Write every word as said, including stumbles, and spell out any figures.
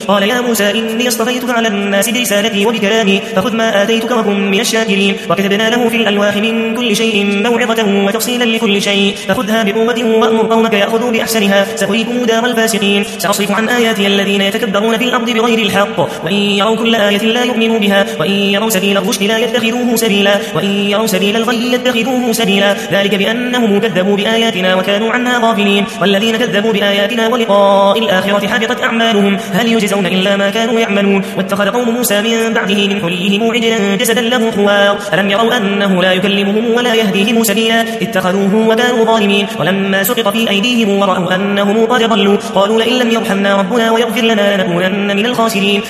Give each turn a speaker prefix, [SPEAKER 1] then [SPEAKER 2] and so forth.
[SPEAKER 1] قال يا موسى إني اصطفيتك على الناس برسالتي وبكلامي فخذ ما آتيتك وكن من الشاكرين وكتبنا له في الألواح من كل شيء موعظة وتفصيلا لكل شيء فخذها بقوة وأمر قومك يأخذوا بأحسنها سأريكم دار الفاسقين سأصرف عن آياتي الذين يتكبرون في الأرض بغير الحق وإن يروا كل آية لا يؤمنوا بها وإن يروا سبيل الرشد لا يتخذوه سبيلا وإن يروا سبيل الغي يتخذوه سبيلا ذلك بأنهم كذبوا بآياتنا وكانوا عنها غافلين والذين كذبوا بآياتنا ولقاء الآخرة حبطت أعمالهم هل يجزون إلا ما كانوا يعملون واتخذ قوم موسى من بعده من حليهم عجلا جسدا له خوار ألم يروا أنه لا يكلمهم ولا يهديهم سبيلا اتخذوه وكانوا ظالمين ولما سقط في أيديهم ورأوا أنهم قد ضلوا قالوا لئن لم يرحمنا ربنا ويغفر لنا لنكونن من الخاسرين